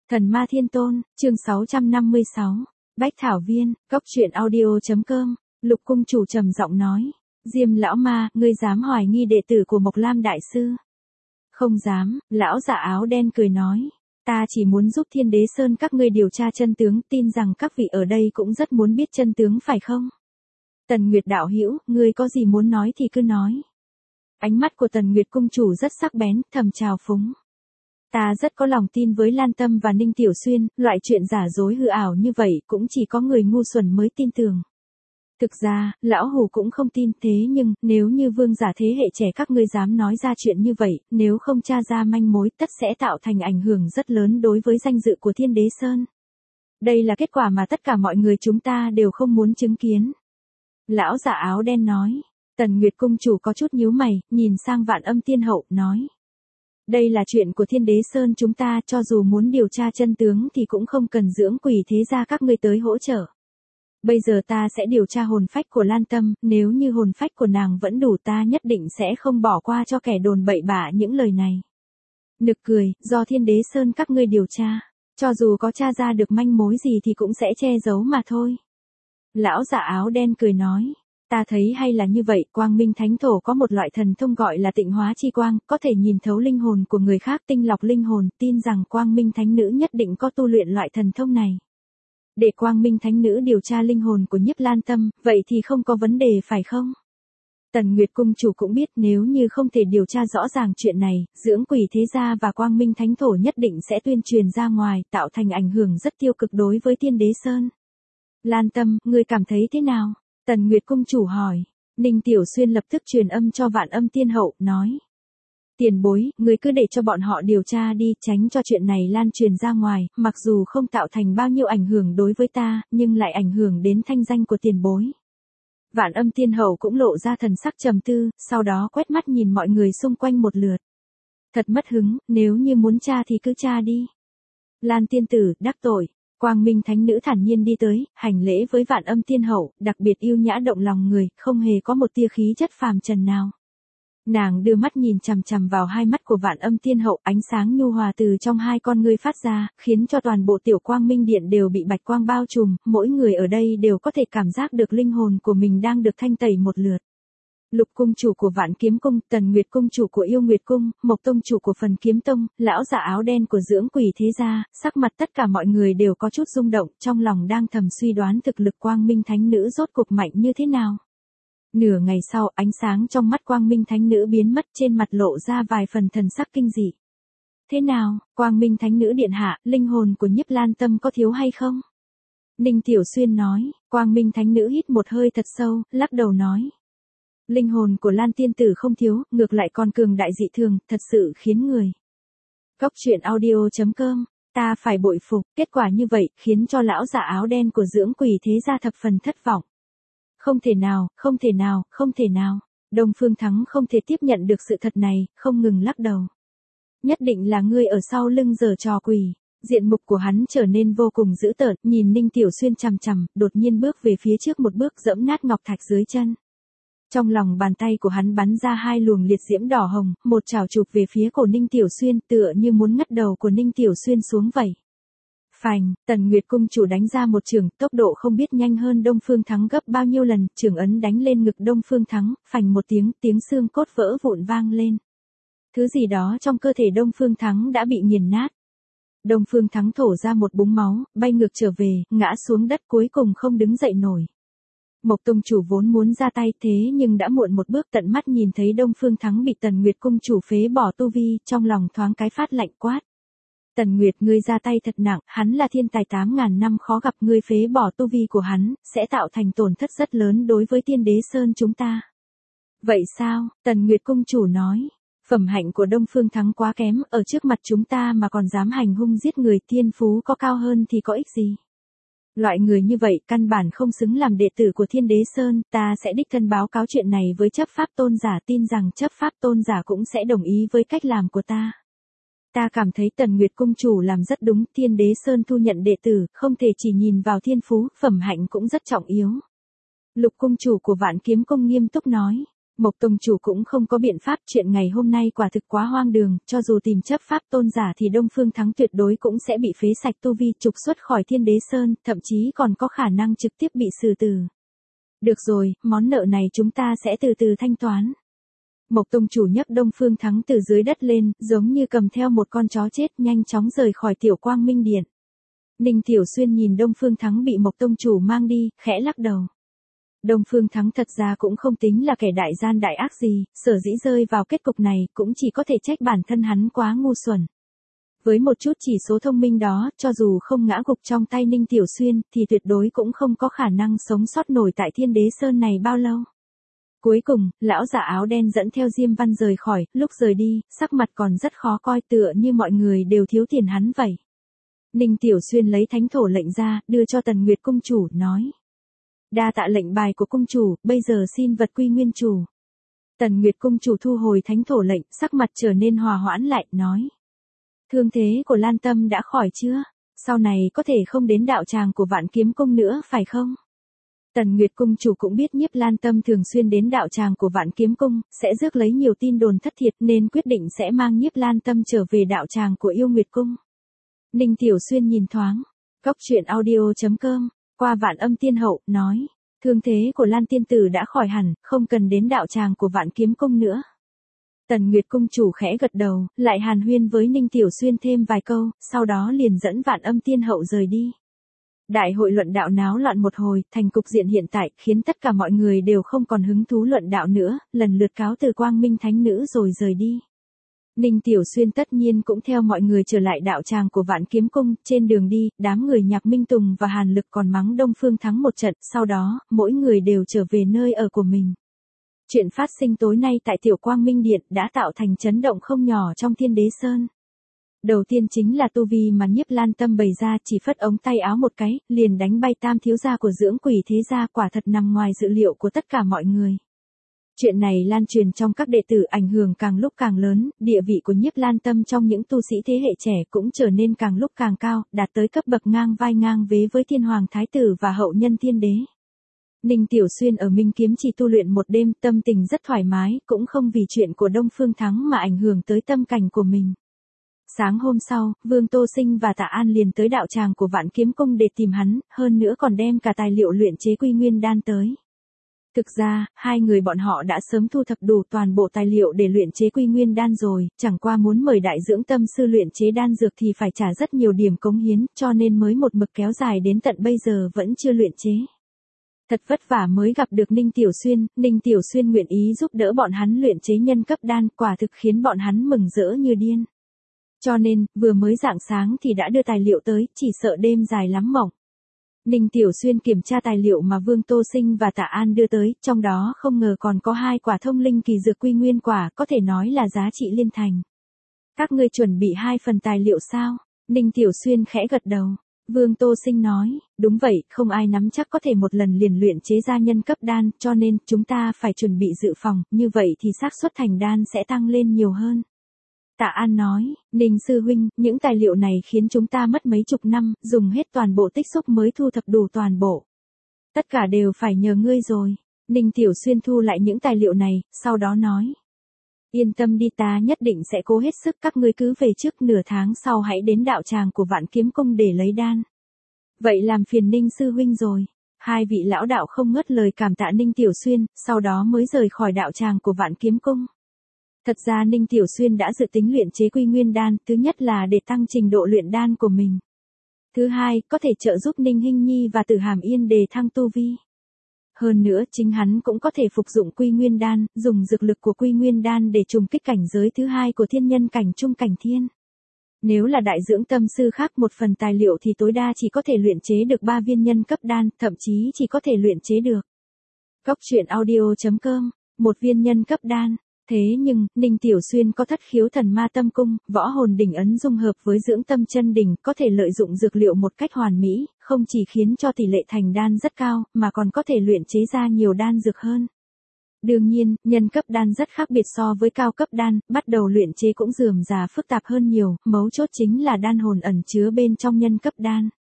Thần Ma Thiên Tôn, chương 656, Bách Thảo Viên, Cốc truyện audio.com, Lục Cung Chủ trầm giọng nói, Diêm lão ma, ngươi dám hoài nghi đệ tử của Mộc Lam Đại Sư? Không dám, lão giả áo đen cười nói, ta chỉ muốn giúp Thiên Đế Sơn các ngươi điều tra chân tướng, tin rằng các vị ở đây cũng rất muốn biết chân tướng phải không? Tần Nguyệt đạo hữu, ngươi có gì muốn nói thì cứ nói. Ánh mắt của Tần Nguyệt Cung Chủ rất sắc bén, thầm trào phúng. Ta rất có lòng tin với Lan Tâm và Ninh Tiểu Xuyên, loại chuyện giả dối hư ảo như vậy cũng chỉ có người ngu xuẩn mới tin tưởng. Thực ra, lão hù cũng không tin, thế nhưng, nếu như vương giả thế hệ trẻ các ngươi dám nói ra chuyện như vậy, nếu không tra ra manh mối tất sẽ tạo thành ảnh hưởng rất lớn đối với danh dự của Thiên Đế Sơn. Đây là kết quả mà tất cả mọi người chúng ta đều không muốn chứng kiến. Lão giả áo đen nói. Tần Nguyệt Cung Chủ có chút nhíu mày, nhìn sang Vạn Âm Tiên Hậu, nói. Đây là chuyện của Thiên Đế Sơn chúng ta, cho dù muốn điều tra chân tướng thì cũng không cần dưỡng quỷ thế gia các ngươi tới hỗ trợ. Bây giờ ta sẽ điều tra hồn phách của Lan Tâm, nếu như hồn phách của nàng vẫn đủ ta nhất định sẽ không bỏ qua cho kẻ đồn bậy bạ những lời này. Nực cười, do Thiên Đế Sơn các ngươi điều tra, cho dù có tra ra được manh mối gì thì cũng sẽ che giấu mà thôi. Lão giả áo đen cười nói. Ta thấy hay là như vậy, Quang Minh Thánh Thổ có một loại thần thông gọi là tịnh hóa chi quang, có thể nhìn thấu linh hồn của người khác, tinh lọc linh hồn, tin rằng Quang Minh Thánh Nữ nhất định có tu luyện loại thần thông này. Để Quang Minh Thánh Nữ điều tra linh hồn của Nhiếp Lan Tâm, vậy thì không có vấn đề phải không? Tần Nguyệt Cung Chủ cũng biết nếu như không thể điều tra rõ ràng chuyện này, dưỡng quỷ thế gia và Quang Minh Thánh Thổ nhất định sẽ tuyên truyền ra ngoài, tạo thành ảnh hưởng rất tiêu cực đối với Thiên Đế Sơn. Lan Tâm, ngươi cảm thấy thế nào? Tần Nguyệt Cung Chủ hỏi. Ninh Tiểu Xuyên lập tức truyền âm cho Vạn Âm Tiên Hậu, nói. Tiền bối, ngươi cứ để cho bọn họ điều tra đi, tránh cho chuyện này lan truyền ra ngoài, mặc dù không tạo thành bao nhiêu ảnh hưởng đối với ta, nhưng lại ảnh hưởng đến thanh danh của tiền bối. Vạn Âm Tiên Hậu cũng lộ ra thần sắc trầm tư, sau đó quét mắt nhìn mọi người xung quanh một lượt. Thật mất hứng, nếu như muốn tra thì cứ tra đi. Lan Tiên Tử, đắc tội. Quang Minh Thánh Nữ thản nhiên đi tới, hành lễ với Vạn Âm Tiên Hậu, đặc biệt yêu nhã động lòng người, không hề có một tia khí chất phàm trần nào. Nàng đưa mắt nhìn chằm chằm vào hai mắt của Vạn Âm Tiên Hậu, ánh sáng nhu hòa từ trong hai con ngươi phát ra, khiến cho toàn bộ Tiểu Quang Minh Điện đều bị bạch quang bao trùm, mỗi người ở đây đều có thể cảm giác được linh hồn của mình đang được thanh tẩy một lượt. Lục Cung Chủ của Vạn Kiếm Cung, Tần Nguyệt Cung Chủ của Yêu Nguyệt Cung, Mộc Tông Chủ của Phần Kiếm Tông, lão giả áo đen của Dưỡng Quỷ thế gia, sắc mặt tất cả mọi người đều có chút rung động, trong lòng đang thầm suy đoán thực lực Quang Minh Thánh Nữ rốt cuộc mạnh như thế nào. Nửa ngày sau, ánh sáng trong mắt Quang Minh Thánh Nữ biến mất, trên mặt lộ ra vài phần thần sắc kinh dị. Thế nào, Quang Minh Thánh Nữ điện hạ, linh hồn của Nhiếp Lan Tâm có thiếu hay không? Ninh Tiểu Xuyên nói. Quang Minh Thánh Nữ hít một hơi thật sâu, lắc đầu nói. Linh hồn của Lan Tiên Tử không thiếu, ngược lại còn cường đại dị thường, thật sự khiến người. Cốc truyện audio.com, ta phải bội phục, kết quả như vậy, khiến cho lão giả áo đen của Dưỡng Quỷ thế gia thập phần thất vọng. Không thể nào, không thể nào, không thể nào. Đông Phương Thắng không thể tiếp nhận được sự thật này, không ngừng lắc đầu. Nhất định là ngươi ở sau lưng giở trò quỷ. Diện mục của hắn trở nên vô cùng dữ tợn, nhìn Ninh Tiểu Xuyên chằm chằm, đột nhiên bước về phía trước một bước dẫm nát ngọc thạch dưới chân. Trong lòng bàn tay của hắn bắn ra hai luồng liệt diễm đỏ hồng, một chảo chụp về phía cổ Ninh Tiểu Xuyên, tựa như muốn ngắt đầu của Ninh Tiểu Xuyên xuống vậy. Phành, Tần Nguyệt Cung Chủ đánh ra một chưởng, tốc độ không biết nhanh hơn Đông Phương Thắng gấp bao nhiêu lần, chưởng ấn đánh lên ngực Đông Phương Thắng, phành một tiếng, tiếng xương cốt vỡ vụn vang lên. Thứ gì đó trong cơ thể Đông Phương Thắng đã bị nghiền nát. Đông Phương Thắng thổ ra một búng máu, bay ngược trở về, ngã xuống đất cuối cùng không đứng dậy nổi. Mộc Tông Chủ vốn muốn ra tay thế nhưng đã muộn một bước, tận mắt nhìn thấy Đông Phương Thắng bị Tần Nguyệt Cung Chủ phế bỏ tu vi, trong lòng thoáng cái phát lạnh quát. Tần Nguyệt, ngươi ra tay thật nặng, hắn là thiên tài 8.000 năm khó gặp, ngươi phế bỏ tu vi của hắn, sẽ tạo thành tổn thất rất lớn đối với Thiên Đế Sơn chúng ta. Vậy sao? Tần Nguyệt Cung Chủ nói. Phẩm hạnh của Đông Phương Thắng quá kém, ở trước mặt chúng ta mà còn dám hành hung giết người, thiên phú có cao hơn thì có ích gì? Loại người như vậy căn bản không xứng làm đệ tử của Thiên Đế Sơn, ta sẽ đích thân báo cáo chuyện này với chấp pháp tôn giả, tin rằng chấp pháp tôn giả cũng sẽ đồng ý với cách làm của ta. Ta cảm thấy Tần Nguyệt Cung Chủ làm rất đúng, Thiên Đế Sơn thu nhận đệ tử, không thể chỉ nhìn vào thiên phú, phẩm hạnh cũng rất trọng yếu. Lục Cung Chủ của Vạn Kiếm Cung nghiêm túc nói. Mộc tông chủ cũng không có biện pháp, chuyện ngày hôm nay quả thực quá hoang đường, cho dù tìm chấp pháp tôn giả thì Đông Phương Thắng tuyệt đối cũng sẽ bị phế sạch tu vi, trục xuất khỏi Thiên Đế Sơn, thậm chí còn có khả năng trực tiếp bị xử tử. Được rồi, món nợ này chúng ta sẽ từ từ thanh toán. Mộc tông chủ nhấc Đông Phương Thắng từ dưới đất lên, giống như cầm theo một con chó chết, nhanh chóng rời khỏi Tiểu Quang Minh Điện. Ninh Tiểu Xuyên nhìn Đông Phương Thắng bị Mộc tông chủ mang đi, khẽ lắc đầu. Đông Phương Thắng thật ra cũng không tính là kẻ đại gian đại ác gì, sở dĩ rơi vào kết cục này cũng chỉ có thể trách bản thân hắn quá ngu xuẩn. Với một chút chỉ số thông minh đó, cho dù không ngã gục trong tay Ninh Tiểu Xuyên, thì tuyệt đối cũng không có khả năng sống sót nổi tại Thiên Đế Sơn này bao lâu. Cuối cùng, lão giả áo đen dẫn theo Diêm Văn rời khỏi, lúc rời đi, sắc mặt còn rất khó coi, tựa như mọi người đều thiếu tiền hắn vậy. Ninh Tiểu Xuyên lấy thánh thổ lệnh ra, đưa cho Tần Nguyệt cung chủ, nói. Đa tạ lệnh bài của cung chủ, bây giờ xin vật quy nguyên chủ. Tần Nguyệt cung chủ thu hồi thánh thổ lệnh, sắc mặt trở nên hòa hoãn lại, nói. Thương thế của Lan Tâm đã khỏi chưa? Sau này có thể không đến đạo tràng của Vạn Kiếm Cung nữa phải không? Tần Nguyệt cung chủ cũng biết Nhiếp Lan Tâm thường xuyên đến đạo tràng của Vạn Kiếm Cung, sẽ rước lấy nhiều tin đồn thất thiệt nên quyết định sẽ mang Nhiếp Lan Tâm trở về đạo tràng của Yêu Nguyệt Cung. Ninh Tiểu Xuyên nhìn thoáng. Góc truyện audio.com, qua Vạn Âm Tiên Hậu, nói. Thương thế của Lan Tiên Tử đã khỏi hẳn, không cần đến đạo tràng của Vạn Kiếm Cung nữa. Tần Nguyệt cung chủ khẽ gật đầu, lại hàn huyên với Ninh Tiểu Xuyên thêm vài câu, sau đó liền dẫn Vạn Âm Tiên Hậu rời đi. Đại hội luận đạo náo loạn một hồi, thành cục diện hiện tại, khiến tất cả mọi người đều không còn hứng thú luận đạo nữa, lần lượt cáo từ Quang Minh Thánh Nữ rồi rời đi. Ninh Tiểu Xuyên tất nhiên cũng theo mọi người trở lại đạo tràng của Vạn Kiếm Cung, trên đường đi, đám người Nhạc Minh Tùng và Hàn Lực còn mắng Đông Phương Thắng một trận, sau đó, mỗi người đều trở về nơi ở của mình. Chuyện phát sinh tối nay tại Tiểu Quang Minh Điện đã tạo thành chấn động không nhỏ trong Thiên Đế Sơn. Đầu tiên chính là tu vi mà Nhiếp Lan Tâm bày ra, chỉ phất ống tay áo một cái, liền đánh bay Tam thiếu gia của Dưỡng Quỷ thế gia, quả thật nằm ngoài dự liệu của tất cả mọi người. Chuyện này lan truyền trong các đệ tử, ảnh hưởng càng lúc càng lớn, địa vị của Nhiếp Lan Tâm trong những tu sĩ thế hệ trẻ cũng trở nên càng lúc càng cao, đạt tới cấp bậc ngang vai ngang vế với Thiên Hoàng Thái tử và hậu nhân Thiên Đế. Ninh Tiểu Xuyên ở Minh Kiếm chỉ tu luyện một đêm, tâm tình rất thoải mái, cũng không vì chuyện của Đông Phương Thắng mà ảnh hưởng tới tâm cảnh của mình. Sáng hôm sau, Vương Tô Sinh và Tạ An liền tới đạo tràng của Vạn Kiếm Cung để tìm hắn, hơn nữa còn đem cả tài liệu luyện chế Quy Nguyên đan tới. Thực ra, hai người bọn họ đã sớm thu thập đủ toàn bộ tài liệu để luyện chế Quy Nguyên đan rồi, chẳng qua muốn mời đại dưỡng tâm sư luyện chế đan dược thì phải trả rất nhiều điểm cống hiến, cho nên mới một mực kéo dài đến tận bây giờ vẫn chưa luyện chế. Thật vất vả mới gặp được Ninh Tiểu Xuyên nguyện ý giúp đỡ bọn hắn luyện chế nhân cấp đan, quả thực khiến bọn hắn mừng rỡ như điên. Cho nên, vừa mới rạng sáng thì đã đưa tài liệu tới, chỉ sợ đêm dài lắm mộng. Ninh Tiểu Xuyên kiểm tra tài liệu mà Vương Tô Sinh và Tạ An đưa tới, trong đó không ngờ còn có 2 quả thông linh kỳ dược Quy Nguyên quả, có thể nói là giá trị liên thành. Các ngươi chuẩn bị 2 phần tài liệu sao? Ninh Tiểu Xuyên khẽ gật đầu. Vương Tô Sinh nói, đúng vậy, không ai nắm chắc có thể một lần liền luyện chế ra nhân cấp đan, cho nên chúng ta phải chuẩn bị dự phòng, như vậy thì xác suất thành đan sẽ tăng lên nhiều hơn. Tạ An nói, Ninh sư huynh, những tài liệu này khiến chúng ta mất mấy chục năm, dùng hết toàn bộ tích xúc mới thu thập đủ toàn bộ. Tất cả đều phải nhờ ngươi rồi. Ninh Tiểu Xuyên thu lại những tài liệu này, sau đó nói. Yên tâm đi, ta nhất định sẽ cố hết sức, các ngươi cứ về trước, nửa tháng sau hãy đến đạo tràng của Vạn Kiếm Cung để lấy đan. Vậy làm phiền Ninh sư huynh rồi. Hai vị lão đạo không ngớt lời cảm tạ Ninh Tiểu Xuyên, sau đó mới rời khỏi đạo tràng của Vạn Kiếm Cung. Thật ra Ninh Tiểu Xuyên đã dự tính luyện chế Quy Nguyên đan, thứ nhất là để tăng trình độ luyện đan của mình. Thứ hai, có thể trợ giúp Ninh Hinh Nhi và Tử Hàm Yên đề thăng tu vi. Hơn nữa, chính hắn cũng có thể phục dụng Quy Nguyên đan, dùng dược lực của Quy Nguyên đan để trùng kích cảnh giới thứ hai của thiên nhân cảnh trung cảnh thiên. Nếu là đại dưỡng tâm sư khác một phần tài liệu thì tối đa chỉ có thể luyện chế được 3 viên nhân cấp đan, thậm chí chỉ có thể luyện chế được. Góc truyện audio.com, 1 viên nhân cấp đan. Thế nhưng, Ninh Tiểu Xuyên có thất khiếu thần ma tâm cung, võ hồn đỉnh ấn dung hợp với dưỡng tâm chân đỉnh, có thể lợi dụng dược liệu một cách hoàn mỹ, không chỉ khiến cho tỷ lệ thành đan rất cao, mà còn có thể luyện chế ra nhiều đan dược hơn. Đương nhiên, nhân cấp đan rất khác biệt so với cao cấp đan, bắt đầu luyện chế cũng rườm rà phức tạp hơn nhiều, mấu chốt chính là đan hồn ẩn chứa bên trong nhân cấp đan.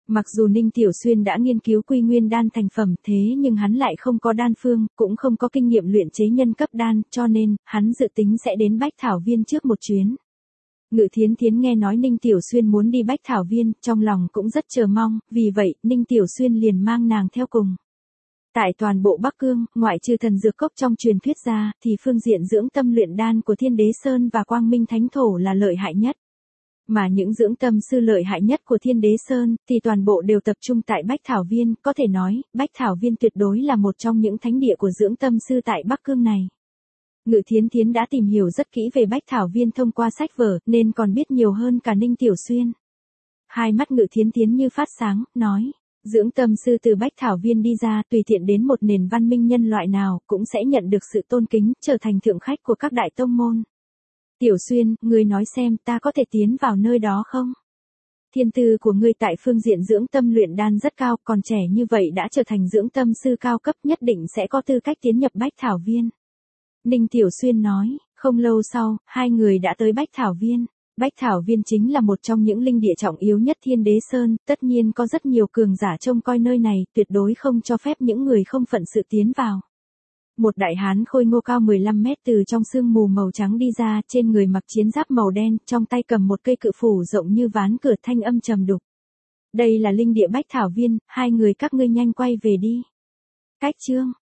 Mặc dù Ninh Tiểu Xuyên đã nghiên cứu Quy Nguyên đan thành phẩm thế nhưng hắn lại không có đan phương, cũng không có kinh nghiệm luyện chế nhân cấp đan, cho nên, hắn dự tính sẽ đến Bách Thảo Viên trước một chuyến. Ngự Thiến Thiến nghe nói Ninh Tiểu Xuyên muốn đi Bách Thảo Viên, trong lòng cũng rất chờ mong, vì vậy, Ninh Tiểu Xuyên liền mang nàng theo cùng. Tại toàn bộ Bắc Cương, ngoại trừ thần dược cốc trong truyền thuyết ra, thì phương diện dưỡng tâm luyện đan của Thiên Đế Sơn và Quang Minh Thánh Thổ là lợi hại nhất. Mà những dưỡng tâm sư lợi hại nhất của Thiên Đế Sơn, thì toàn bộ đều tập trung tại Bách Thảo Viên, có thể nói, Bách Thảo Viên tuyệt đối là một trong những thánh địa của dưỡng tâm sư tại Bắc Cương này. Ngự Thiến Thiến đã tìm hiểu rất kỹ về Bách Thảo Viên thông qua sách vở, nên còn biết nhiều hơn cả Ninh Tiểu Xuyên. Hai mắt Ngự Thiến Thiến như phát sáng, nói, dưỡng tâm sư từ Bách Thảo Viên đi ra tùy tiện đến một nền văn minh nhân loại nào, cũng sẽ nhận được sự tôn kính, trở thành thượng khách của các đại tông môn. Tiểu Xuyên, ngươi nói xem ta có thể tiến vào nơi đó không? Thiên tư của ngươi tại phương diện dưỡng tâm luyện đan rất cao, còn trẻ như vậy đã trở thành dưỡng tâm sư cao cấp, nhất định sẽ có tư cách tiến nhập Bách Thảo Viên. Ninh Tiểu Xuyên nói, không lâu sau, hai người đã tới Bách Thảo Viên. Bách Thảo Viên chính là một trong những linh địa trọng yếu nhất Thiên Đế Sơn, tất nhiên có rất nhiều cường giả trông coi nơi này, tuyệt đối không cho phép những người không phận sự tiến vào. Một đại hán khôi ngô cao 15 mét từ trong sương mù màu trắng đi ra, trên người mặc chiến giáp màu đen, trong tay cầm một cây cự phủ rộng như ván cửa, thanh âm trầm đục. Đây là linh địa Bách Thảo Viên, hai người các ngươi nhanh quay về đi. Cách chương